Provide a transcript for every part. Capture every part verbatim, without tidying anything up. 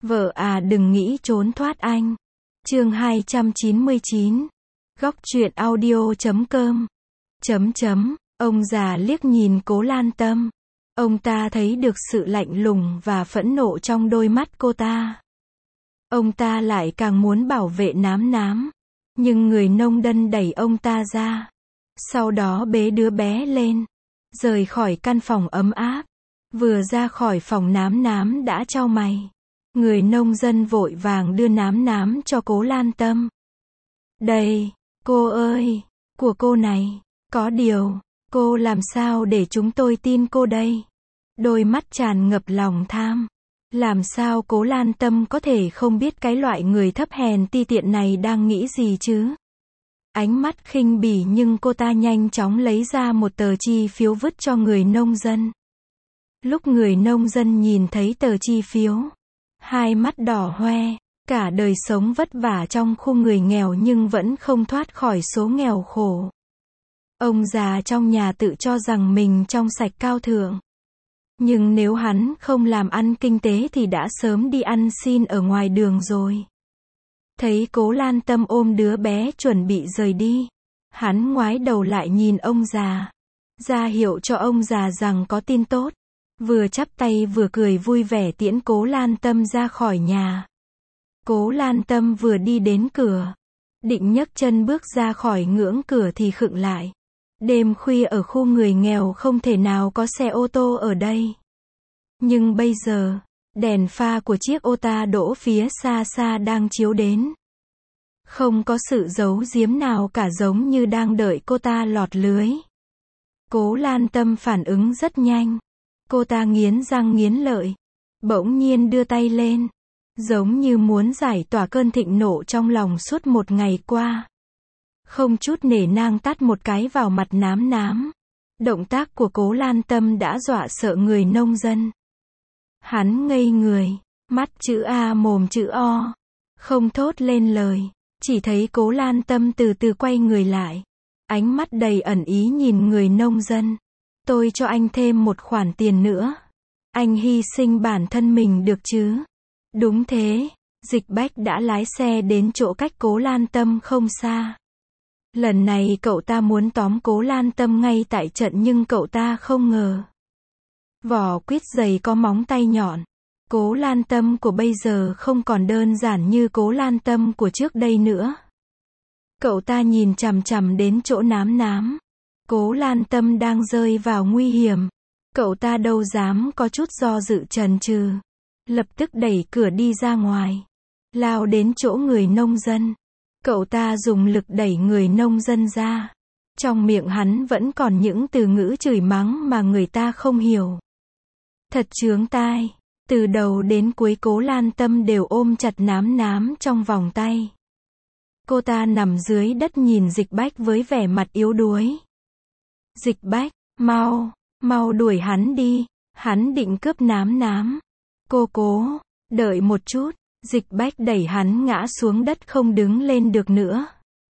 Vợ à đừng nghĩ trốn thoát anh. Chương hai trăm chín mươi chín. Góc truyện audio chấm com. Chấm chấm, ông già liếc nhìn Cố Lan Tâm. Ông ta thấy được sự lạnh lùng và phẫn nộ trong đôi mắt cô ta. Ông ta lại càng muốn bảo vệ Nám Nám. Nhưng người nông dân đẩy ông ta ra. Sau đó bế đứa bé lên. Rời khỏi căn phòng ấm áp. Vừa ra khỏi phòng Nám Nám đã chau mày. Người nông dân vội vàng đưa Nám Nám cho Cố Lan Tâm. Đây, cô ơi, của cô này, có điều, cô làm sao để chúng tôi tin cô đây? Đôi mắt tràn ngập lòng tham. Làm sao Cố Lan Tâm có thể không biết cái loại người thấp hèn ti tiện này đang nghĩ gì chứ? Ánh mắt khinh bỉ nhưng cô ta nhanh chóng lấy ra một tờ chi phiếu vứt cho người nông dân. Lúc người nông dân nhìn thấy tờ chi phiếu, hai mắt đỏ hoe, cả đời sống vất vả trong khu người nghèo nhưng vẫn không thoát khỏi số nghèo khổ. Ông già trong nhà tự cho rằng mình trong sạch cao thượng. Nhưng nếu hắn không làm ăn kinh tế thì đã sớm đi ăn xin ở ngoài đường rồi. Thấy Cố Lan Tâm ôm đứa bé chuẩn bị rời đi, hắn ngoái đầu lại nhìn ông già, ra hiệu cho ông già rằng có tin tốt. Vừa chắp tay vừa cười vui vẻ tiễn Cố Lan Tâm ra khỏi nhà. Cố Lan Tâm vừa đi đến cửa, định nhấc chân bước ra khỏi ngưỡng cửa thì khựng lại. Đêm khuya ở khu người nghèo không thể nào có xe ô tô ở đây. Nhưng bây giờ, đèn pha của chiếc ô tô đỗ phía xa xa đang chiếu đến. Không có sự giấu giếm nào cả, giống như đang đợi cô ta lọt lưới. Cố Lan Tâm phản ứng rất nhanh. Cô ta nghiến răng nghiến lợi, bỗng nhiên đưa tay lên, giống như muốn giải tỏa cơn thịnh nộ trong lòng suốt một ngày qua. Không chút nể nang tát một cái vào mặt Nám Nám. Động tác của Cố Lan Tâm đã dọa sợ người nông dân. Hắn ngây người, mắt chữ A mồm chữ O, không thốt lên lời, chỉ thấy Cố Lan Tâm từ từ quay người lại, ánh mắt đầy ẩn ý nhìn người nông dân. Tôi cho anh thêm một khoản tiền nữa. Anh hy sinh bản thân mình được chứ? Đúng thế, Dịch Bách đã lái xe đến chỗ cách Cố Lan Tâm không xa. Lần này cậu ta muốn tóm Cố Lan Tâm ngay tại trận nhưng cậu ta không ngờ. Vỏ quýt dày có móng tay nhọn. Cố Lan Tâm của bây giờ không còn đơn giản như Cố Lan Tâm của trước đây nữa. Cậu ta nhìn chằm chằm đến chỗ Nám Nám. Cố Lan Tâm đang rơi vào nguy hiểm. Cậu ta đâu dám có chút do dự chần chừ. Lập tức đẩy cửa đi ra ngoài. Lao đến chỗ người nông dân. Cậu ta dùng lực đẩy người nông dân ra. Trong miệng hắn vẫn còn những từ ngữ chửi mắng mà người ta không hiểu. Thật chướng tai. Từ đầu đến cuối Cố Lan Tâm đều ôm chặt Nám Nám trong vòng tay. Cô ta nằm dưới đất nhìn Dịch Bách với vẻ mặt yếu đuối. Dịch Bách, mau, mau đuổi hắn đi, hắn định cướp Nám Nám. Cô Cố, đợi một chút, Dịch Bách đẩy hắn ngã xuống đất không đứng lên được nữa.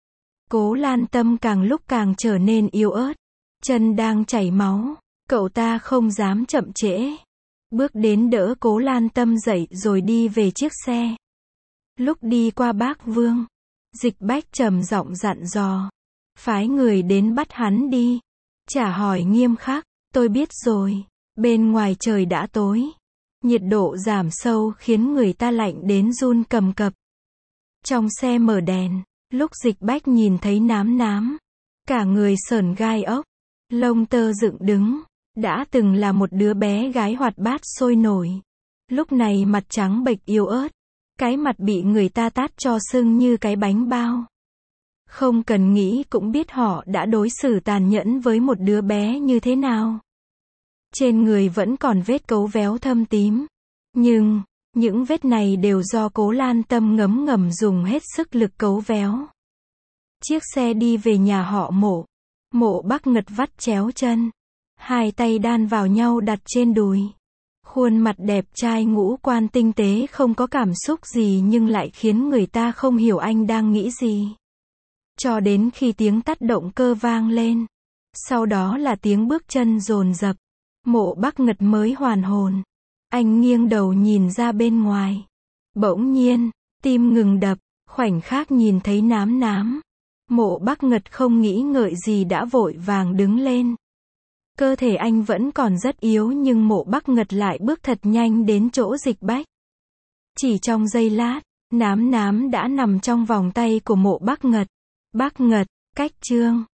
Cố Lan Tâm càng lúc càng trở nên yếu ớt, chân đang chảy máu, cậu ta không dám chậm trễ. Bước đến đỡ Cố Lan Tâm dậy rồi đi về chiếc xe. Lúc đi qua Bác Vương, Dịch Bách trầm giọng dặn dò, phái người đến bắt hắn đi. Trả hỏi nghiêm khắc, tôi biết rồi. Bên ngoài trời đã tối. Nhiệt độ giảm sâu khiến người ta lạnh đến run cầm cập. Trong xe mở đèn, lúc Dịch Bách nhìn thấy Nám Nám, cả người sởn gai ốc, lông tơ dựng đứng. Đã từng là một đứa bé gái hoạt bát sôi nổi. Lúc này mặt trắng bệch yếu ớt. Cái mặt bị người ta tát cho sưng như cái bánh bao. Không cần nghĩ cũng biết họ đã đối xử tàn nhẫn với một đứa bé như thế nào. Trên người vẫn còn vết cấu véo thâm tím. Nhưng, những vết này đều do Cố Lan Tâm ngấm ngầm dùng hết sức lực cấu véo. Chiếc xe đi về nhà họ Mộ. Mộ Bắc Ngật vắt chéo chân. Hai tay đan vào nhau đặt trên đùi. Khuôn mặt đẹp trai ngũ quan tinh tế không có cảm xúc gì nhưng lại khiến người ta không hiểu anh đang nghĩ gì. Cho đến khi tiếng tắt động cơ vang lên. Sau đó là tiếng bước chân dồn dập. Mộ Bắc Ngật mới hoàn hồn. Anh nghiêng đầu nhìn ra bên ngoài. Bỗng nhiên, tim ngừng đập, khoảnh khắc nhìn thấy Nám Nám. Mộ Bắc Ngật không nghĩ ngợi gì đã vội vàng đứng lên. Cơ thể anh vẫn còn rất yếu nhưng Mộ Bắc Ngật lại bước thật nhanh đến chỗ Dịch Bách. Chỉ trong giây lát, Nám Nám đã nằm trong vòng tay của Mộ Bắc Ngật. Bắc Ngật, cách chương